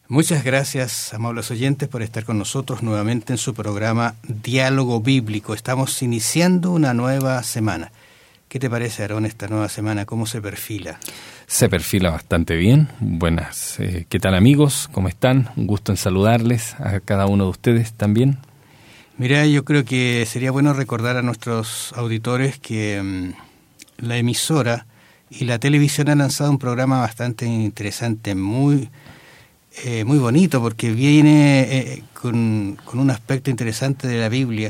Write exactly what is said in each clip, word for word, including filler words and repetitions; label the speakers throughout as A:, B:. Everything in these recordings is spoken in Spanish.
A: Muchas gracias, amables oyentes, por estar con nosotros nuevamente en su programa Diálogo Bíblico. Estamos iniciando una nueva semana. ¿Qué te parece, Aarón, esta nueva semana? ¿Cómo se perfila?
B: Se perfila bastante bien. Buenas. Eh, ¿Qué tal, amigos? ¿Cómo están? Un gusto en saludarles a cada uno de ustedes también.
A: Mira, yo creo que sería bueno recordar a nuestros auditores que um, la emisora y la televisión han lanzado un programa bastante interesante, muy... Eh, muy bonito, porque viene eh, con, con un aspecto interesante de la Biblia.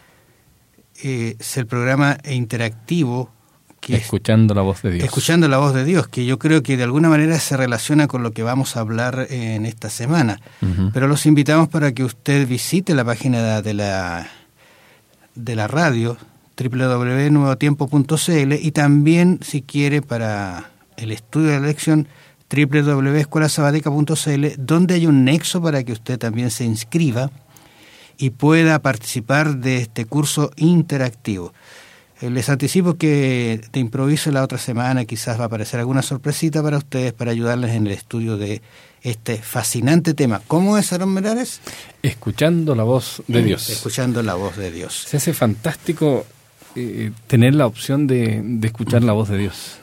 A: Eh, es el programa interactivo que
B: Escuchando
A: es,
B: la voz de Dios.
A: Escuchando la voz de Dios, que yo creo que de alguna manera se relaciona con lo que vamos a hablar en esta semana. Uh-huh. Pero los invitamos para que usted visite la página de la, de la radio, doble u doble u doble u punto nuevo tiempo punto c l, y también, si quiere, para el estudio de la lección, doble u doble u doble u punto escuela sabática punto c l, donde hay un nexo para que usted también se inscriba y pueda participar de este curso interactivo. Eh, les anticipo que de improviso la otra semana quizás va a aparecer alguna sorpresita para ustedes para ayudarles en el estudio de este fascinante tema. ¿Cómo es, Aarón Merares?
B: Escuchando la voz de Dios.
A: Escuchando la voz de Dios.
B: Se hace fantástico eh, tener la opción de, de escuchar la voz de Dios.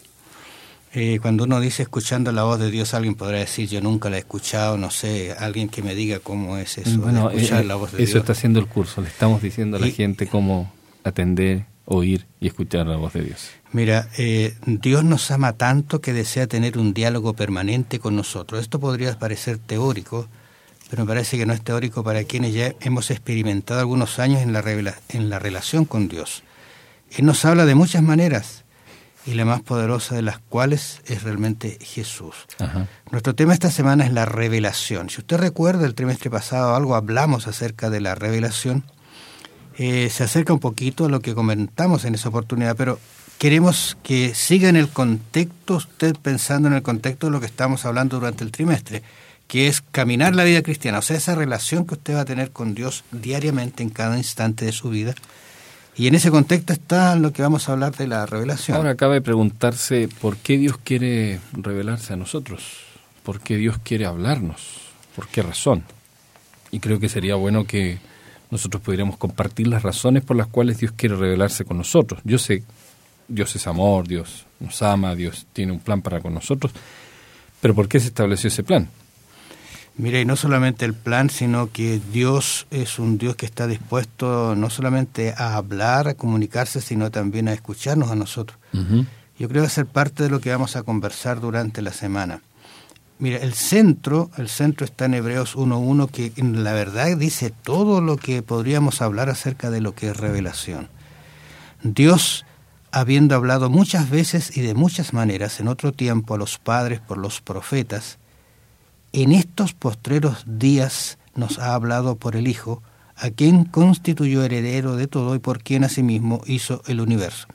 A: Eh, cuando uno dice escuchando la voz de Dios, alguien podrá decir, yo nunca la he escuchado, no sé, alguien que me diga cómo es eso,
B: bueno,
A: de escuchar
B: eh,
A: la voz de
B: eso
A: Dios.
B: Eso está haciendo el curso, le estamos diciendo a la
A: y,
B: gente cómo atender, oír y escuchar la voz de Dios.
A: Mira, eh, Dios nos ama tanto que desea tener un diálogo permanente con nosotros. Esto podría parecer teórico, pero me parece que no es teórico para quienes ya hemos experimentado algunos años en la, revela- en la relación con Dios. Él nos habla de muchas maneras, y la más poderosa de las cuales es realmente Jesús.
B: Ajá.
A: Nuestro tema esta semana es la revelación. Si usted recuerda, el trimestre pasado algo hablamos acerca de la revelación. Eh, se acerca un poquito a lo que comentamos en esa oportunidad, pero queremos que siga en el contexto, usted pensando en el contexto de lo que estamos hablando durante el trimestre, que es caminar la vida cristiana, o sea, esa relación que usted va a tener con Dios diariamente en cada instante de su vida. Y en ese contexto está lo que vamos a hablar de la revelación.
B: Ahora cabe preguntarse por qué Dios quiere revelarse a nosotros, por qué Dios quiere hablarnos, por qué razón. Y creo que sería bueno que nosotros pudiéramos compartir las razones por las cuales Dios quiere revelarse con nosotros. Yo sé, Dios es amor, Dios nos ama, Dios tiene un plan para con nosotros, pero ¿por qué se estableció ese plan?
A: Mira, y no solamente el plan, sino que Dios es un Dios que está dispuesto no solamente a hablar, a comunicarse, sino también a escucharnos a nosotros. Uh-huh. Yo creo que va a ser parte de lo que vamos a conversar durante la semana. Mira, el centro, el centro está en Hebreos uno uno, que en la verdad dice todo lo que podríamos hablar acerca de lo que es revelación. Dios, habiendo hablado muchas veces y de muchas maneras en otro tiempo a los padres por los profetas, en estos postreros días nos ha hablado por el Hijo, a quien constituyó heredero de todo y por quien asimismo hizo el universo.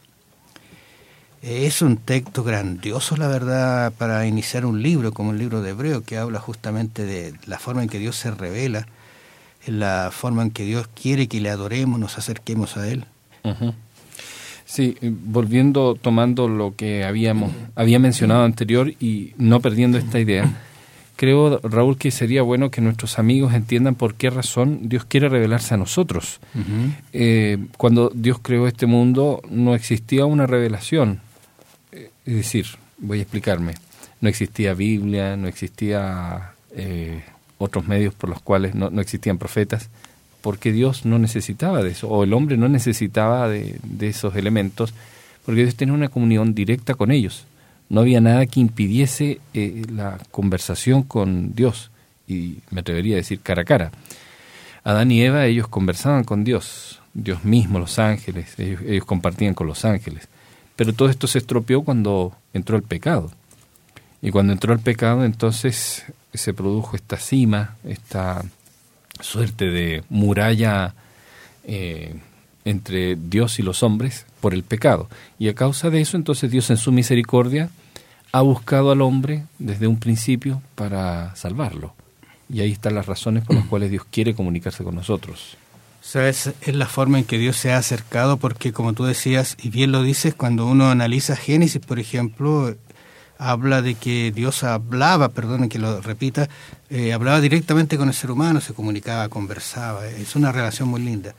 A: Es un texto grandioso, la verdad, para iniciar un libro como el libro de Hebreo, que habla justamente de la forma en que Dios se revela, la forma en que Dios quiere que le adoremos, nos acerquemos a Él.
B: Uh-huh. Sí, volviendo, tomando lo que habíamos había mencionado anterior y no perdiendo esta idea, creo, Raúl, que sería bueno que nuestros amigos entiendan por qué razón Dios quiere revelarse a nosotros. Uh-huh. Eh, cuando Dios creó este mundo no existía una revelación. Eh, es decir, voy a explicarme, no existía Biblia, no existía eh, otros medios por los cuales no, no existían profetas, porque Dios no necesitaba de eso, o el hombre no necesitaba de, de esos elementos, porque Dios tenía una comunión directa con ellos. No había nada que impidiese eh, la conversación con Dios, y me atrevería a decir cara a cara. Adán y Eva, ellos conversaban con Dios, Dios mismo, los ángeles, ellos, ellos compartían con los ángeles. Pero todo esto se estropeó cuando entró el pecado. Y cuando entró el pecado, entonces se produjo esta cima, esta suerte de muralla eh, entre Dios y los hombres por el pecado. Y a causa de eso, entonces Dios en su misericordia ha buscado al hombre desde un principio para salvarlo. Y ahí están las razones por las cuales Dios quiere comunicarse con nosotros.
A: ¿Sabes? Es la forma en que Dios se ha acercado, porque como tú decías, y bien lo dices, cuando uno analiza Génesis, por ejemplo, habla de que Dios hablaba, perdón que lo repita, eh, hablaba directamente con el ser humano, se comunicaba, conversaba, es una relación muy linda.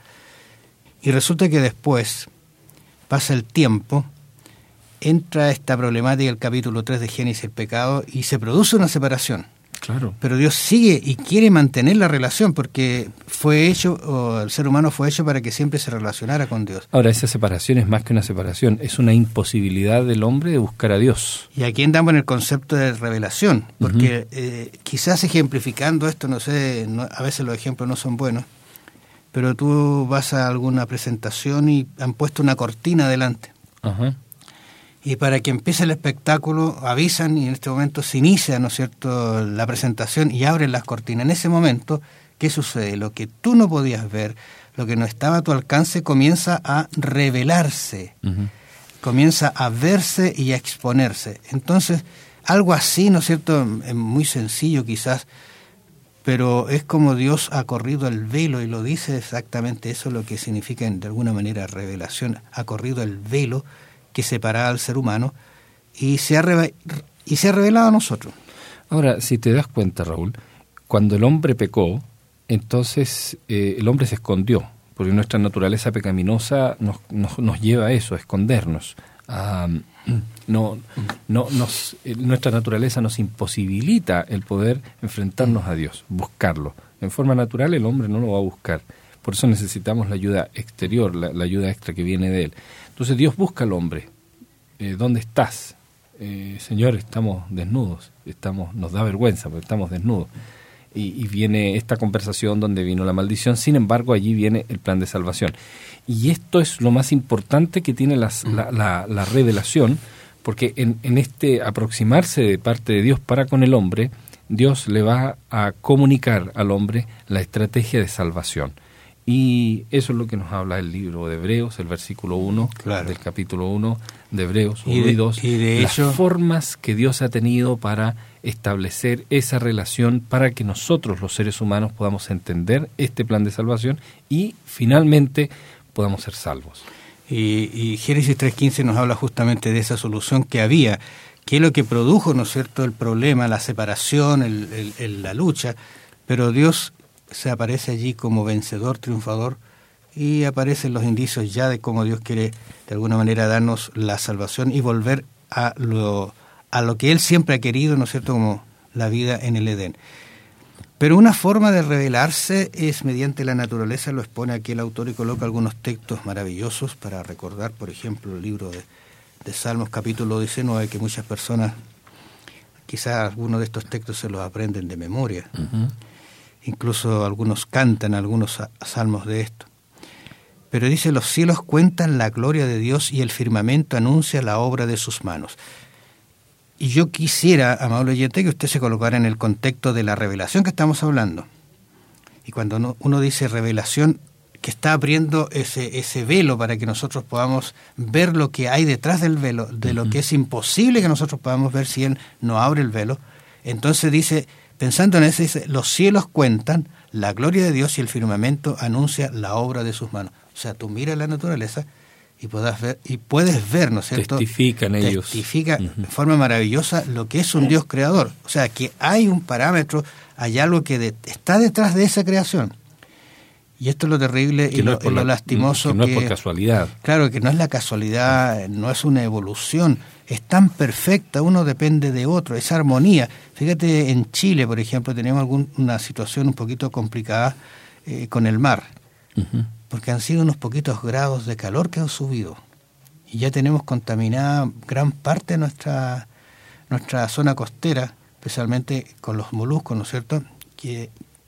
A: Y resulta que después, pasa el tiempo, entra esta problemática del capítulo tres de Génesis, el pecado, y se produce una separación.
B: Claro.
A: Pero Dios sigue y quiere mantener la relación porque fue hecho, o el ser humano fue hecho para que siempre se relacionara con Dios.
B: Ahora, esa separación es más que una separación, es una imposibilidad del hombre de buscar a Dios.
A: Y aquí andamos en el concepto de revelación, porque uh-huh. eh, quizás ejemplificando esto, no sé, no, a veces los ejemplos no son buenos, pero tú vas a alguna presentación y han puesto una cortina delante.
B: Ajá.
A: Y para que empiece el espectáculo avisan y en este momento se inicia, ¿no es cierto?, la presentación y abren las cortinas. En ese momento, ¿qué sucede? Lo que tú no podías ver, lo que no estaba a tu alcance, comienza a revelarse, uh-huh. comienza a verse y a exponerse. Entonces, algo así, ¿no es cierto?, es muy sencillo quizás, pero es como Dios ha corrido el velo y lo dice exactamente eso, lo que significa de alguna manera revelación, ha corrido el velo que separaba al ser humano y se ha reve- y se ha revelado a nosotros.
B: Ahora, si te das cuenta, Raúl, cuando el hombre pecó, entonces eh, el hombre se escondió, porque nuestra naturaleza pecaminosa nos, nos, nos lleva a eso, a escondernos. A, no, no, nos, nuestra naturaleza nos imposibilita el poder enfrentarnos a Dios, buscarlo. En forma natural el hombre no lo va a buscar. Por eso necesitamos la ayuda exterior, la, la ayuda extra que viene de Él. Entonces Dios busca al hombre. Eh, ¿Dónde estás? Eh, Señor, estamos desnudos. Estamos, nos da vergüenza, porque estamos desnudos. Y, y viene esta conversación donde vino la maldición. Sin embargo, allí viene el plan de salvación. Y esto es lo más importante que tiene las, la, la, la revelación, porque en, en este aproximarse de parte de Dios para con el hombre, Dios le va a comunicar al hombre la estrategia de salvación. Y eso es lo que nos habla el libro de Hebreos, el versículo uno, claro, del capítulo uno de Hebreos, uno y dos,
A: y de
B: las
A: hecho,
B: formas que Dios ha tenido para establecer esa relación para que nosotros los seres humanos podamos entender este plan de salvación y finalmente podamos ser salvos.
A: Y, y Génesis tres quince nos habla justamente de esa solución que había, que es lo que produjo, ¿no es cierto?, el problema, la separación, el, el, el, la lucha, pero Dios se aparece allí como vencedor, triunfador, y aparecen los indicios ya de cómo Dios quiere de alguna manera darnos la salvación y volver a lo, a lo que Él siempre ha querido, ¿no es cierto?, como la vida en el Edén. Pero una forma de revelarse es mediante la naturaleza, lo expone aquí el autor y coloca algunos textos maravillosos para recordar, por ejemplo, el libro de, de Salmos, capítulo diecinueve, que muchas personas, quizás algunos de estos textos se los aprenden de memoria. Uh-huh. Incluso algunos cantan algunos salmos de esto. Pero dice, los cielos cuentan la gloria de Dios y el firmamento anuncia la obra de sus manos. Y yo quisiera, amable oyente, que usted se colocara en el contexto de la revelación que estamos hablando. Y cuando uno, uno dice revelación, que está abriendo ese, ese velo para que nosotros podamos ver lo que hay detrás del velo, de lo que es imposible que nosotros podamos ver si Él no abre el velo. Entonces dice, pensando en eso, dice, los cielos cuentan la gloria de Dios y el firmamento anuncia la obra de sus manos. O sea, tú miras la naturaleza y puedes ver, y puedes ver, ¿no es cierto?
B: Testifican ellos.
A: Testifica uh-huh. de forma maravillosa lo que es un Dios creador. O sea, que hay un parámetro, hay algo que de, está detrás de esa creación. Y esto es lo terrible que y no lo, lo la, lastimoso.
B: Que no
A: que,
B: es por casualidad.
A: Claro, que no es la casualidad, no es una evolución. Es tan perfecta, uno depende de otro, es armonía. Fíjate, en Chile, por ejemplo, tenemos algún, una situación un poquito complicada eh, con el mar. Uh-huh. Porque han sido unos poquitos grados de calor que han subido. Y ya tenemos contaminada gran parte de nuestra, nuestra zona costera, especialmente con los moluscos, ¿no es cierto?, que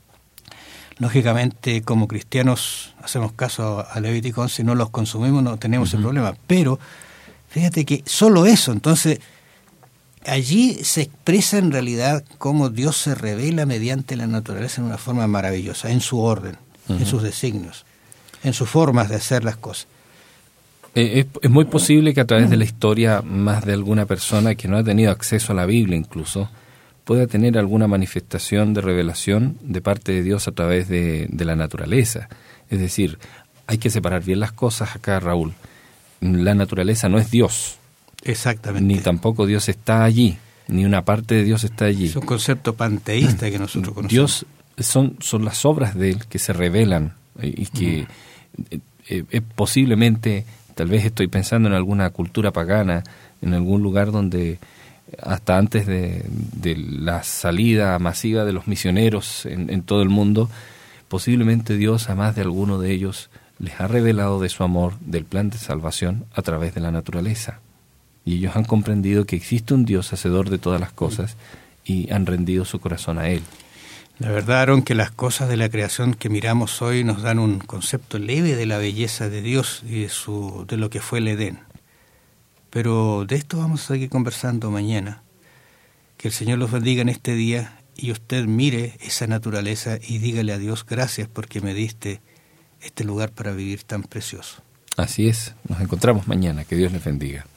A: lógicamente como cristianos hacemos caso a Levítico once, si no los consumimos no tenemos uh-huh. el problema, pero fíjate que solo eso, entonces allí se expresa en realidad cómo Dios se revela mediante la naturaleza en una forma maravillosa, en su orden, uh-huh. en sus designios, en sus formas de hacer las cosas.
B: Eh, es, es muy posible que a través de la historia más de alguna persona que no ha tenido acceso a la Biblia incluso, pueda tener alguna manifestación de revelación de parte de Dios a través de, de la naturaleza. Es decir, hay que separar bien las cosas acá, Raúl. La naturaleza no es Dios.
A: Exactamente.
B: Ni tampoco Dios está allí. ni una parte de Dios está allí.
A: Es un concepto panteísta que nosotros conocemos.
B: Dios son, son las obras de Él que se revelan y que uh-huh. eh, eh, posiblemente, tal vez estoy pensando en alguna cultura pagana, en algún lugar donde hasta antes de, de la salida masiva de los misioneros en, en todo el mundo, posiblemente Dios a más de alguno de ellos les ha revelado de su amor, del plan de salvación a través de la naturaleza. Y ellos han comprendido que existe un Dios hacedor de todas las cosas y han rendido su corazón a Él.
A: La verdad, Aaron, que las cosas de la creación que miramos hoy nos dan un concepto leve de la belleza de Dios y de, su, de lo que fue el Edén. Pero de esto vamos a seguir conversando mañana. Que el Señor los bendiga en este día y usted mire esa naturaleza y dígale a Dios gracias porque me diste este lugar para vivir tan precioso.
B: Así es, nos encontramos mañana, que Dios les bendiga.